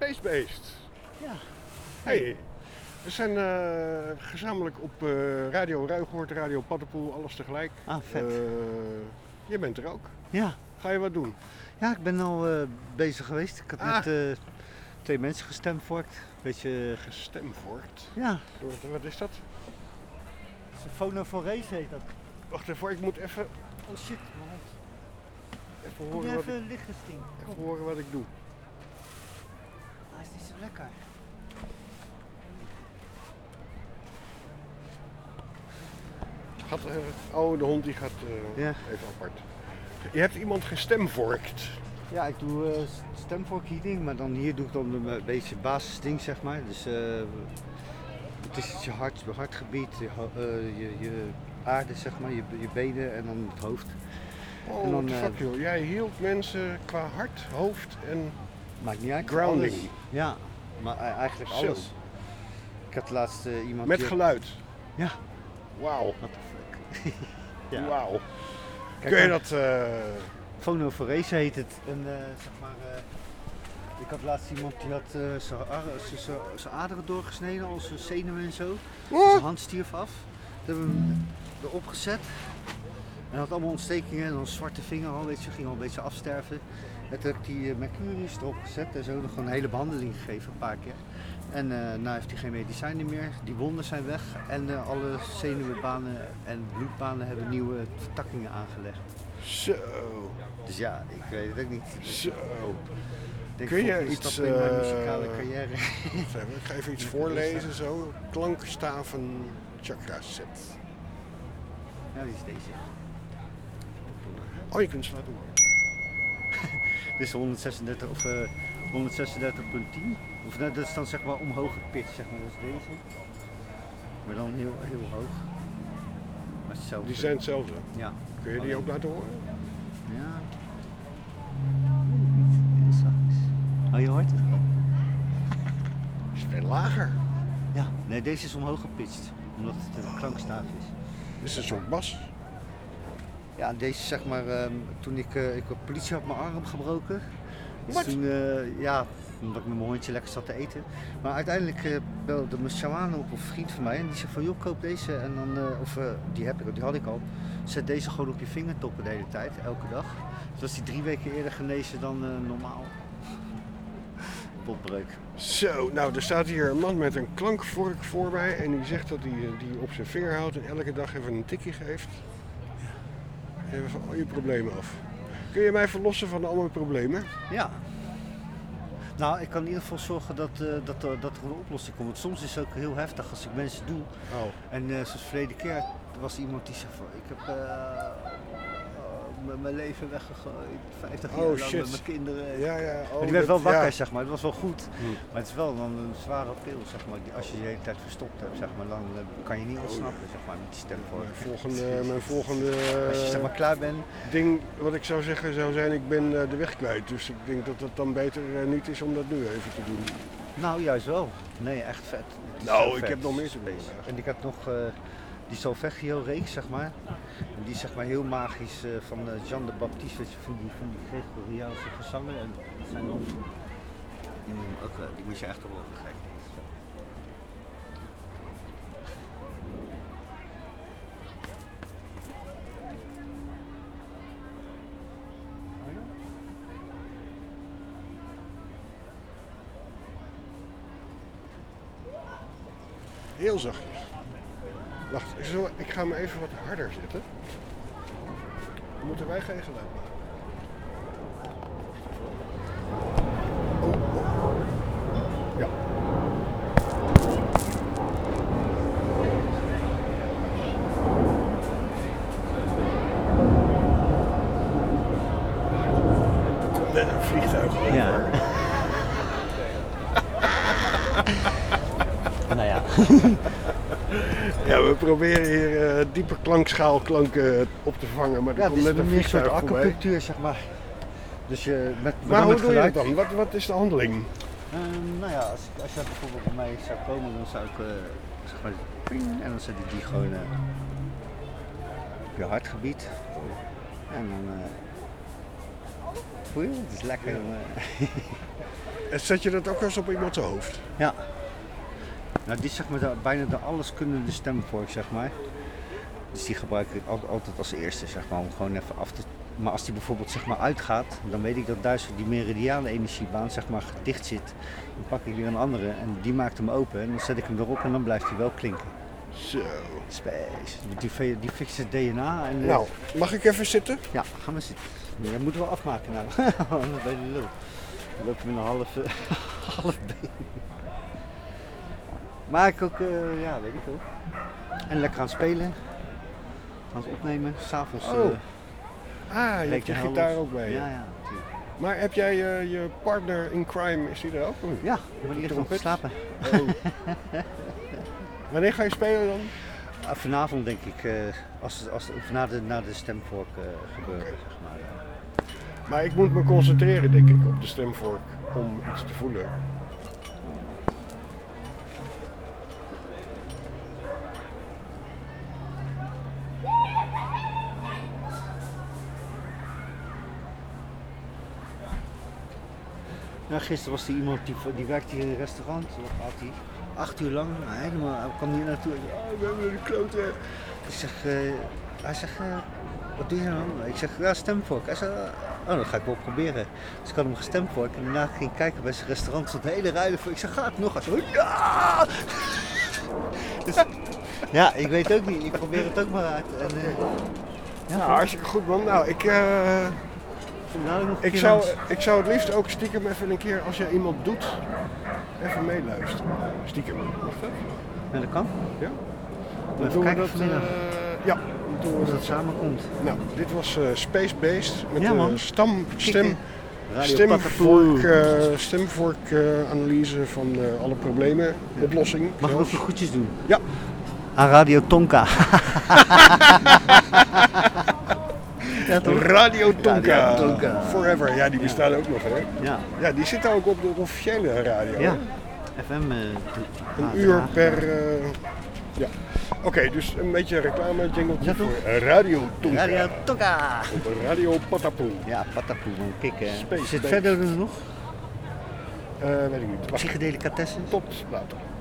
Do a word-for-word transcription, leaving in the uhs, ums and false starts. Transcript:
Spacebeest. Ja. Hey, we zijn uh, gezamenlijk op uh, Radio Ruigoord, Radio Paddenpoel, alles tegelijk. Ah, vet. Uh, je bent er ook. Ja. Ga je wat doen? Ja, ik ben al uh, bezig geweest. Ik had ah. net uh, twee mensen gestemvorkt. Beetje... Gestemvorkt? Ja. Wat is dat? Fonoforese heet dat. Wacht even, ik moet even... Oh shit, man. Even horen, je wat, even ik... liggen, Stien. even horen wat ik doe. Hij is niet zo lekker. Gaat, uh, oh, de hond die gaat uh, ja. even apart. Je hebt iemand gestemvorkt. Ja, ik doe uh, stemvorkheating, maar dan hier doe ik dan een beetje basisding, zeg maar. Dus uh, het is je hart, je hartgebied, je, uh, je, je aarde, zeg maar, je, je benen en dan het hoofd. Oh, what the fuck joh. Jij hielp mensen qua hart, hoofd en maakt niet uit, grounding. Alles. Ja, maar eigenlijk alles. Zo. Ik had laatst uh, iemand... Met die... geluid? Ja. Wauw. What the fuck. Ja. Wauw. Kun je dat... Uh... Fonoforese heet het. En, uh, zeg maar, uh, ik had laatst iemand die had uh, zijn aderen doorgesneden, al zijn zenuwen en zo. Oh. Zijn hand stierf af. Toen hebben we hem erop gezet. En had allemaal ontstekingen en dan zwarte vinger al, weet je, ging al een beetje afsterven. En toen heb ik die uh, Mercurius erop gezet en zo nog gewoon een hele behandeling gegeven, een paar keer. En uh, nu heeft hij geen medicijnen meer, die wonden zijn weg en uh, alle zenuwbanen en bloedbanen hebben nieuwe vertakkingen aangelegd. Zo. Dus ja, ik weet het ook niet. Zo. Denk kun je iets... Uh, in mijn muzikale carrière. Ik ga even iets voorlezen zo. Klankstaven chakra set. Ja, die is deze. Oh, je kunt ze laten horen. Dit is honderdzesendertig of uh, honderdzesendertig komma tien. Of nou, dat is dan zeg maar omhoog gepitcht, zeg maar. Dat is deze. Maar dan heel, heel hoog. Maar hetzelfde. Die zijn hetzelfde? Ja. Kun je die ook laten horen? Ja. Heel zachtjes. Oh, je hoort het? Is veel lager? Ja, nee, deze is omhoog gepitcht. Omdat het een klankstaaf is. Dit is een soort bas? Ja, deze zeg maar, um, toen ik, uh, ik op politie had mijn arm gebroken. Dus Wat? toen, uh, ja, omdat ik met mijn hondje lekker zat te eten. Maar uiteindelijk uh, belde mijn shaman op, of een vriend van mij, en die zei van joh, koop deze en dan, uh, of uh, die heb ik, die had ik al. Zet deze gewoon op je vingertoppen de hele tijd, elke dag. Dus was die drie weken eerder genezen dan uh, normaal. Potbreuk. Zo, nou er staat hier een man met een klankvork voor mij en die zegt dat hij die op zijn vinger houdt en elke dag even een tikje geeft. Even van al je problemen af. Kun je mij verlossen van al mijn problemen? Ja. Nou, ik kan in ieder geval zorgen dat, uh, dat, uh, dat er een oplossing komt. Want soms is het ook heel heftig als ik mensen doe. Oh. En uh, zoals verleden keer er was iemand die zei van ik heb uh, uh, mijn leven weggegooid, vijftig jaar oh, lang shit. met mijn kinderen. Ja, ja. Oh, maar die werd dat, wel wakker, ja. zeg maar. Het was wel goed. Hmm. Maar het is wel dan een zware pil, zeg maar. Als je de hele tijd verstopt hebt, zeg maar, dan uh, kan je niet ontsnappen, zeg maar, met die stem voor. Mijn volgende, mijn volgende als je zeg maar klaar bent. Ding wat ik zou zeggen zou zijn, ik ben uh, de weg kwijt. Dus ik denk dat het dan beter uh, niet is om dat nu even te doen. Nou, juist wel. Nee, echt vet. Nou, ik vet. heb nog meer te doen. En ik heb nog uh, die Solfeggio-reeks, zeg maar. En die is zeg maar heel magisch uh, van uh, Jean de Baptiste, weet je, van die, van die Gregoriaanse gezangen. En dat zijn dan... Die moet, ook, uh, die moet je echt wel begrijpen. Heel zachtjes. Wacht, zo, ik ga hem even wat harder zetten. Dan moeten wij geen geluid maken. Oh, oh. Ja. Met een vliegtuig over. Ja. Nou ja. Ja, we proberen hier uh, diepe klankschaalklanken op te vangen, maar er ja, komt net een meer een soort vliegtuig voorbij. acupunctuur, zeg maar. Dus je met, maar hoe met doe geluid. je dat dan? Wat, wat is de handeling? Um, nou ja, als, als jij bijvoorbeeld bij mij zou komen, dan zou ik uh, zeg maar, ping, en dan zet ik die gewoon uh, op je hartgebied. En dan uh, voor je. Het is lekker. Ja. jongen. En zet je dat ook wel eens op iemands hoofd? Ja. Nou, dit is zeg maar de, bijna de alleskunnende stemvork, zeg maar. Dus die gebruik ik al- altijd als eerste, zeg maar, om gewoon even af te... Maar als die bijvoorbeeld zeg maar uitgaat, dan weet ik dat daar zo die meridiale energiebaan zeg maar dicht zit. Dan pak ik weer een andere en die maakt hem open en dan zet ik hem erop en dan blijft hij wel klinken. Zo. Space. Die, ve- die fixt het D N A en... Nou, mag ik even zitten? Ja, ga maar zitten. Dat moeten we afmaken nou. Anders ben je lul. Dan loop je met een half, half been. Maar ik ook, uh, ja, weet ik ook. En lekker aan het spelen. Aan het opnemen. S'avonds. Oh. Uh, Ah, je hebt je gitaar ook bij je. Ja, ja, natuurlijk. Maar heb jij uh, je partner in crime, is die er ook? Ja, maar die heeft nog geslapen. Oh. Wanneer ga je spelen dan? Uh, vanavond denk ik, uh, als, als, na, de, na de stemvork uh, gebeuren. Okay. Zeg maar, ja. Maar ik moet me concentreren denk ik op de stemvork om iets te voelen. Nou, gisteren was er iemand die, die werkte hier in een restaurant. Daar had hij acht uur lang, nou, helemaal, hij kwam hier naartoe en zei, oh, we hebben een klote. Ik zeg, uh, hij zegt, uh, wat doe je nou? Ik zeg, ja, stemvork. Hij zei, oh, dat ga ik wel proberen. Dus ik had hem gestemvork en daarna ging ik kijken bij zijn restaurant, stond een hele rij ervoor. Ik zeg, ga het nog? Hij zei, ja! Dus, ja, ik weet ook niet, ik probeer het ook maar uit. En, uh, ja, nou, hartstikke goed man. Nou, ik... Uh... Ik zou, ik zou het liefst ook stiekem even een keer, als je iemand doet, even meeluisteren. Stiekem. Mag dat? Ja, dat kan. Ja? Dan doen we dat vanmiddag. Uh, ja, dan doen we als dat het samenkomt. Nou, dit was uh, Space Based met ja, de stam, stem, stemvork, uh, stemvork uh, analyse van uh, alle problemen, ja. Oplossing. Mag ik ook de groetjes doen? Ja. Aan Radio Tonka. Ja, Radio Tonka. Ja, Tonka. Forever. Ja, die bestaan ja. ook nog, hè? Ja. Ja, die zitten ook op de officiële radio. Ja. F M. Uh, een ah, uur per... Uh, ja. Oké, okay, dus een beetje reclame jingle voor Radio Tonka. Radio Tonka. Op Radio Patapoe. Ja, Patapoe. Kikken. Space Zit Space. verder nog? Uh, weet ik niet. Psychedelicatessen? Tot later.